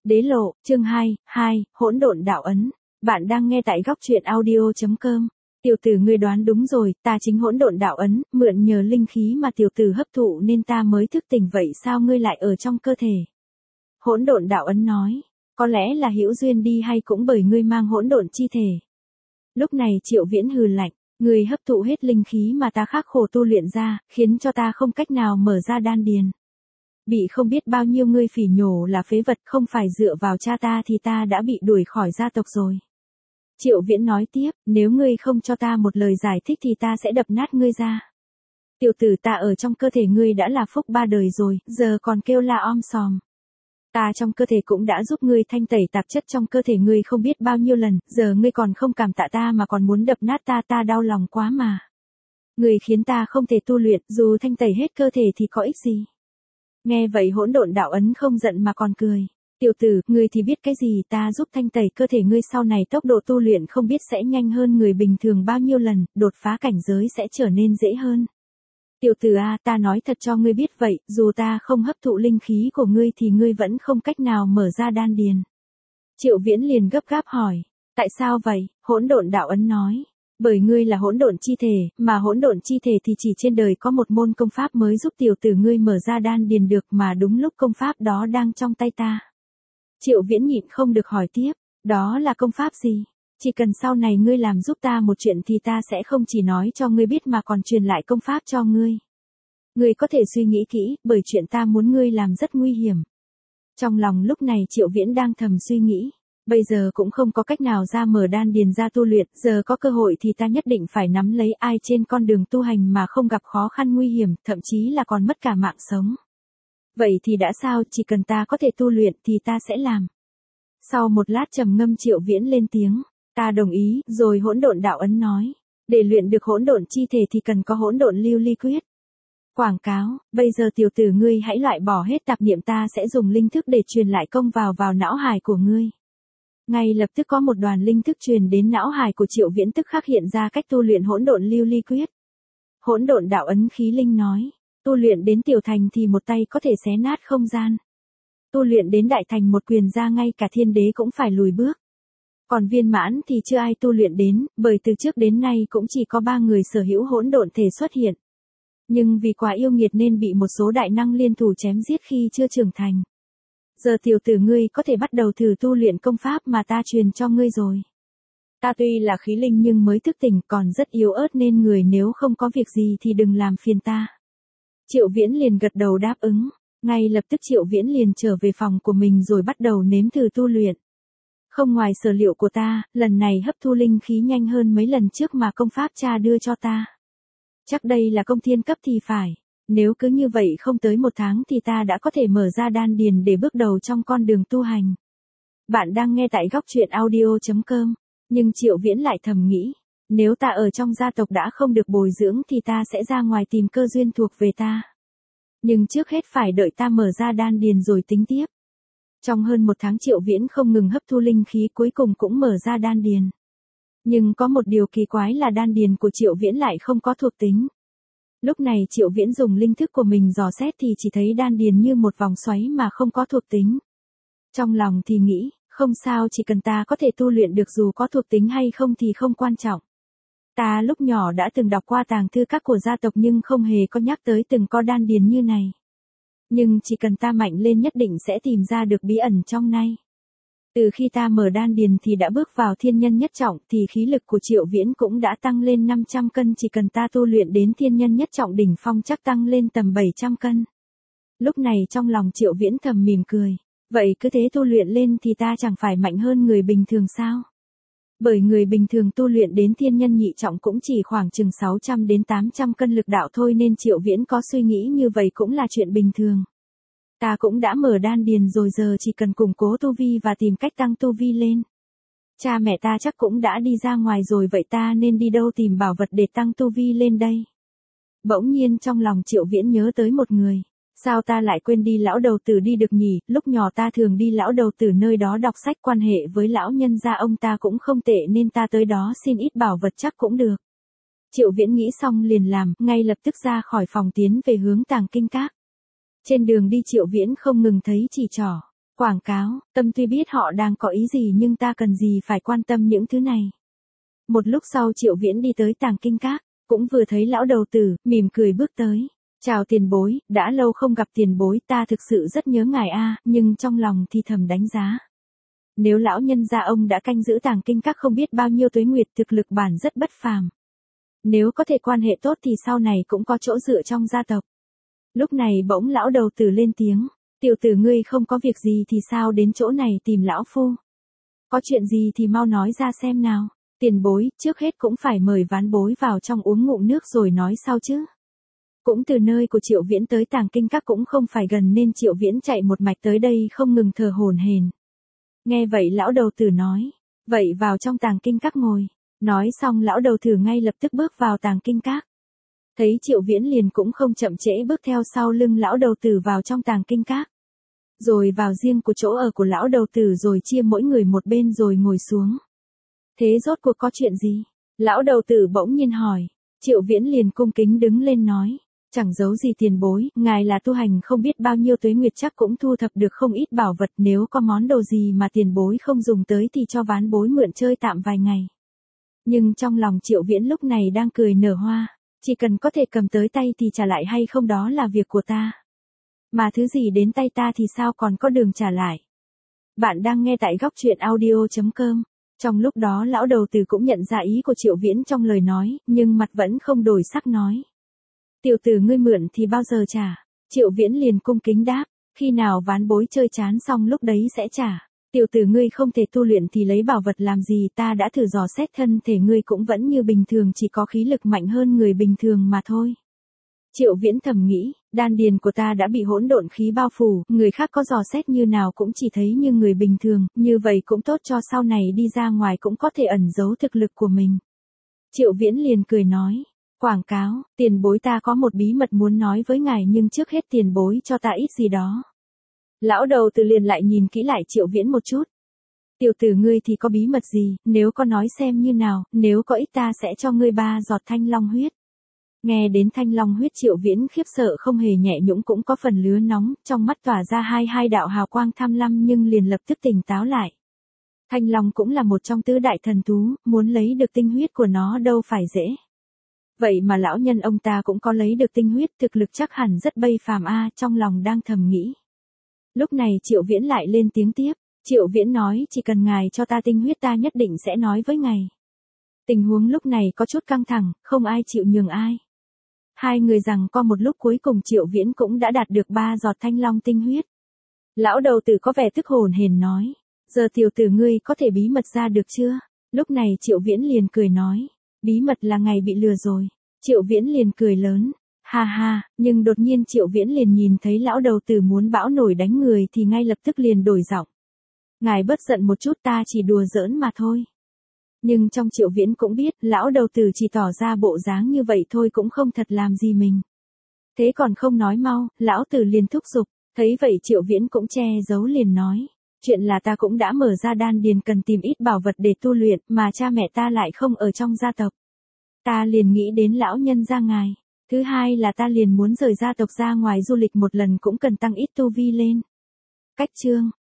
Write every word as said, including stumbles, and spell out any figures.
Đế lộ, chương hai, hai, hỗn độn đạo ấn. Bạn đang nghe tại góc truyện audio chấm com. Tiểu tử ngươi đoán đúng rồi, ta chính hỗn độn đạo ấn, mượn nhờ linh khí mà tiểu tử hấp thụ nên ta mới thức tỉnh, vậy sao ngươi lại ở trong cơ thể? Hỗn độn đạo ấn nói, có lẽ là hữu duyên đi, hay cũng bởi ngươi mang hỗn độn chi thể. Lúc này Triệu Viễn hừ lạnh, ngươi hấp thụ hết linh khí mà ta khắc khổ tu luyện ra, khiến cho ta không cách nào mở ra đan điền. Bị không biết bao nhiêu ngươi phỉ nhổ là phế vật, không phải dựa vào cha ta thì ta đã bị đuổi khỏi gia tộc rồi. Triệu Viễn nói tiếp, nếu ngươi không cho ta một lời giải thích thì ta sẽ đập nát ngươi ra. Tiểu tử, ta ở trong cơ thể ngươi đã là phúc ba đời rồi, giờ còn kêu la om sòm. Ta trong cơ thể cũng đã giúp ngươi thanh tẩy tạp chất trong cơ thể ngươi không biết bao nhiêu lần, giờ ngươi còn không cảm tạ ta mà còn muốn đập nát ta, ta đau lòng quá mà. Ngươi khiến ta không thể tu luyện, dù thanh tẩy hết cơ thể thì có ích gì? Nghe vậy hỗn độn đạo ấn không giận mà còn cười. Tiểu tử, ngươi thì biết cái gì, ta giúp thanh tẩy cơ thể ngươi, sau này tốc độ tu luyện không biết sẽ nhanh hơn người bình thường bao nhiêu lần, đột phá cảnh giới sẽ trở nên dễ hơn. Tiểu tử a, ta nói thật cho ngươi biết vậy, dù ta không hấp thụ linh khí của ngươi thì ngươi vẫn không cách nào mở ra đan điền. Triệu Viễn liền gấp gáp hỏi, tại sao vậy? Hỗn độn đạo ấn nói, bởi ngươi là hỗn độn chi thể, mà hỗn độn chi thể thì chỉ trên đời có một môn công pháp mới giúp tiểu tử ngươi mở ra đan điền được, mà đúng lúc công pháp đó đang trong tay ta. Triệu Viễn nhịn không được hỏi tiếp, đó là công pháp gì? Chỉ cần sau này ngươi làm giúp ta một chuyện thì ta sẽ không chỉ nói cho ngươi biết mà còn truyền lại công pháp cho ngươi. Ngươi có thể suy nghĩ kỹ, bởi chuyện ta muốn ngươi làm rất nguy hiểm. Trong lòng lúc này Triệu Viễn đang thầm suy nghĩ, bây giờ cũng không có cách nào ra mở đan điền ra tu luyện, giờ có cơ hội thì ta nhất định phải nắm lấy, ai trên con đường tu hành mà không gặp khó khăn nguy hiểm, thậm chí là còn mất cả mạng sống. Vậy thì đã sao, chỉ cần ta có thể tu luyện thì ta sẽ làm. Sau một lát trầm ngâm Triệu Viễn lên tiếng, ta đồng ý, rồi hỗn độn đạo ấn nói, để luyện được hỗn độn chi thể thì cần có hỗn độn lưu ly quyết. Quảng cáo, bây giờ tiểu tử ngươi hãy loại bỏ hết tạp niệm, ta sẽ dùng linh thức để truyền lại công vào vào não hải của ngươi. Ngay lập tức có một đoàn linh thức truyền đến não hải của Triệu Viễn, tức khắc hiện ra cách tu luyện hỗn độn lưu ly quyết. Hỗn độn đạo ấn khí linh nói, tu luyện đến tiểu thành thì một tay có thể xé nát không gian. Tu luyện đến đại thành một quyền ra ngay cả thiên đế cũng phải lùi bước. Còn viên mãn thì chưa ai tu luyện đến, bởi từ trước đến nay cũng chỉ có ba người sở hữu hỗn độn thể xuất hiện. Nhưng vì quá yêu nghiệt nên bị một số đại năng liên thủ chém giết khi chưa trưởng thành. Giờ tiểu tử ngươi có thể bắt đầu thử tu luyện công pháp mà ta truyền cho ngươi rồi. Ta tuy là khí linh nhưng mới thức tỉnh, còn rất yếu ớt nên người nếu không có việc gì thì đừng làm phiền ta. Triệu Viễn liền gật đầu đáp ứng. Ngay lập tức Triệu Viễn liền trở về phòng của mình rồi bắt đầu nếm thử tu luyện. Không ngoài sở liệu của ta, lần này hấp thu linh khí nhanh hơn mấy lần trước mà công pháp cha đưa cho ta. Chắc đây là công thiên cấp thì phải. Nếu cứ như vậy không tới một tháng thì ta đã có thể mở ra đan điền để bước đầu trong con đường tu hành. Bạn đang nghe tại góc truyện audio chấm com. Nhưng Triệu Viễn lại thầm nghĩ, nếu ta ở trong gia tộc đã không được bồi dưỡng thì ta sẽ ra ngoài tìm cơ duyên thuộc về ta. Nhưng trước hết phải đợi ta mở ra đan điền rồi tính tiếp. Trong hơn một tháng Triệu Viễn không ngừng hấp thu linh khí, cuối cùng cũng mở ra đan điền. Nhưng có một điều kỳ quái là đan điền của Triệu Viễn lại không có thuộc tính. Lúc này Triệu Viễn dùng linh thức của mình dò xét thì chỉ thấy đan điền như một vòng xoáy mà không có thuộc tính. Trong lòng thì nghĩ, không sao, chỉ cần ta có thể tu luyện được dù có thuộc tính hay không thì không quan trọng. Ta lúc nhỏ đã từng đọc qua tàng thư các của gia tộc nhưng không hề có nhắc tới từng có đan điền như này. Nhưng chỉ cần ta mạnh lên nhất định sẽ tìm ra được bí ẩn trong này. Từ khi ta mở đan điền thì đã bước vào thiên nhân nhất trọng thì khí lực của Triệu Viễn cũng đã tăng lên năm trăm cân, chỉ cần ta tu luyện đến thiên nhân nhất trọng đỉnh phong chắc tăng lên tầm bảy trăm cân. Lúc này trong lòng Triệu Viễn thầm mỉm cười, vậy cứ thế tu luyện lên thì ta chẳng phải mạnh hơn người bình thường sao? Bởi người bình thường tu luyện đến thiên nhân nhị trọng cũng chỉ khoảng chừng sáu trăm đến tám trăm cân lực đạo thôi, nên Triệu Viễn có suy nghĩ như vậy cũng là chuyện bình thường. Ta cũng đã mở đan điền rồi, giờ chỉ cần củng cố tu vi và tìm cách tăng tu vi lên. Cha mẹ ta chắc cũng đã đi ra ngoài rồi, vậy ta nên đi đâu tìm bảo vật để tăng tu vi lên đây? Bỗng nhiên trong lòng Triệu Viễn nhớ tới một người. Sao ta lại quên đi lão đầu tử đi được nhỉ, lúc nhỏ ta thường đi lão đầu tử nơi đó đọc sách, quan hệ với lão nhân gia ông ta cũng không tệ nên ta tới đó xin ít bảo vật chắc cũng được. Triệu Viễn nghĩ xong liền làm, ngay lập tức ra khỏi phòng tiến về hướng Tàng Kinh Các. Trên đường đi Triệu Viễn không ngừng thấy chỉ trỏ. Quảng cáo, tâm tuy biết họ đang có ý gì nhưng ta cần gì phải quan tâm những thứ này. Một lúc sau Triệu Viễn đi tới Tàng Kinh Các, cũng vừa thấy lão đầu tử, mỉm cười bước tới. Chào tiền bối, đã lâu không gặp tiền bối, ta thực sự rất nhớ ngài a, nhưng trong lòng thì thầm đánh giá. Nếu lão nhân gia ông đã canh giữ Tàng Kinh Các không biết bao nhiêu tuế nguyệt, thực lực bản rất bất phàm. Nếu có thể quan hệ tốt thì sau này cũng có chỗ dựa trong gia tộc. Lúc này bỗng lão đầu tử lên tiếng, tiểu tử ngươi không có việc gì thì sao đến chỗ này tìm lão phu? Có chuyện gì thì mau nói ra xem nào. Tiền bối, trước hết cũng phải mời ván bối vào trong uống ngụm nước rồi nói sau chứ. Cũng từ nơi của Triệu Viễn tới Tàng Kinh Các cũng không phải gần nên Triệu Viễn chạy một mạch tới đây không ngừng thở hổn hển. Nghe vậy lão đầu tử nói, vậy vào trong Tàng Kinh Các ngồi. Nói xong lão đầu tử ngay lập tức bước vào Tàng Kinh Các. Thấy Triệu Viễn liền cũng không chậm trễ bước theo sau lưng lão đầu tử vào trong Tàng Kinh Các. Rồi vào riêng của chỗ ở của lão đầu tử rồi chia mỗi người một bên rồi ngồi xuống. Thế rốt cuộc có chuyện gì? Lão đầu tử bỗng nhiên hỏi. Triệu Viễn liền cung kính đứng lên nói. Chẳng giấu gì tiền bối, ngài là tu hành không biết bao nhiêu tuế nguyệt chắc cũng thu thập được không ít bảo vật, nếu có món đồ gì mà tiền bối không dùng tới thì cho ván bối mượn chơi tạm vài ngày. Nhưng trong lòng Triệu Viễn lúc này đang cười nở hoa, chỉ cần có thể cầm tới tay thì trả lại hay không đó là việc của ta. Mà thứ gì đến tay ta thì sao còn có đường trả lại. Bạn đang nghe tại góc truyện audio chấm com. Trong lúc đó lão đầu tử cũng nhận ra ý của Triệu Viễn trong lời nói, nhưng mặt vẫn không đổi sắc nói. Tiểu tử ngươi mượn thì bao giờ trả? Triệu Viễn liền cung kính đáp, khi nào ván bối chơi chán xong lúc đấy sẽ trả. Tiểu tử ngươi không thể tu luyện thì lấy bảo vật làm gì, ta đã thử dò xét thân thể ngươi cũng vẫn như bình thường, chỉ có khí lực mạnh hơn người bình thường mà thôi. Triệu Viễn thầm nghĩ, đan điền của ta đã bị hỗn độn khí bao phủ, người khác có dò xét như nào cũng chỉ thấy như người bình thường, như vậy cũng tốt cho sau này đi ra ngoài cũng có thể ẩn giấu thực lực của mình. Triệu Viễn liền cười nói, quảng cáo, tiền bối ta có một bí mật muốn nói với ngài nhưng trước hết tiền bối cho ta ít gì đó. Lão đầu tử liền lại nhìn kỹ lại Triệu Viễn một chút. Tiểu tử ngươi thì có bí mật gì, nếu có nói xem như nào, nếu có ít ta sẽ cho ngươi ba giọt thanh long huyết. Nghe đến thanh long huyết Triệu Viễn khiếp sợ không hề nhẹ nhũng cũng có phần lứa nóng, trong mắt tỏa ra hai hai đạo hào quang tham lam nhưng liền lập tức tỉnh táo lại. Thanh long cũng là một trong tứ đại thần thú, muốn lấy được tinh huyết của nó đâu phải dễ. Vậy mà lão nhân ông ta cũng có lấy được tinh huyết, thực lực chắc hẳn rất bây phàm a, trong lòng đang thầm nghĩ. Lúc này Triệu Viễn lại lên tiếng tiếp, Triệu Viễn nói chỉ cần ngài cho ta tinh huyết ta nhất định sẽ nói với ngài. Tình huống lúc này có chút căng thẳng, không ai chịu nhường ai. Hai người rằng co một lúc cuối cùng Triệu Viễn cũng đã đạt được ba giọt thanh long tinh huyết. Lão đầu tử có vẻ tức hồn hển nói, giờ tiểu tử ngươi có thể bí mật ra được chưa? Lúc này Triệu Viễn liền cười nói, bí mật là ngày bị lừa rồi. Triệu Viễn liền cười lớn, ha ha, nhưng đột nhiên Triệu Viễn liền nhìn thấy lão đầu tử muốn bão nổi đánh người thì ngay lập tức liền đổi giọng. Ngài bớt giận một chút, ta chỉ đùa giỡn mà thôi. Nhưng trong Triệu Viễn cũng biết, lão đầu tử chỉ tỏ ra bộ dáng như vậy thôi cũng không thật làm gì mình. Thế còn không nói mau, lão tử liền thúc giục, thấy vậy Triệu Viễn cũng che giấu liền nói. Chuyện là ta cũng đã mở ra đan điền cần tìm ít bảo vật để tu luyện, mà cha mẹ ta lại không ở trong gia tộc. Ta liền nghĩ đến lão nhân gia ngài. Thứ hai là ta liền muốn rời gia tộc ra ngoài du lịch một lần cũng cần tăng ít tu vi lên. Cách chương,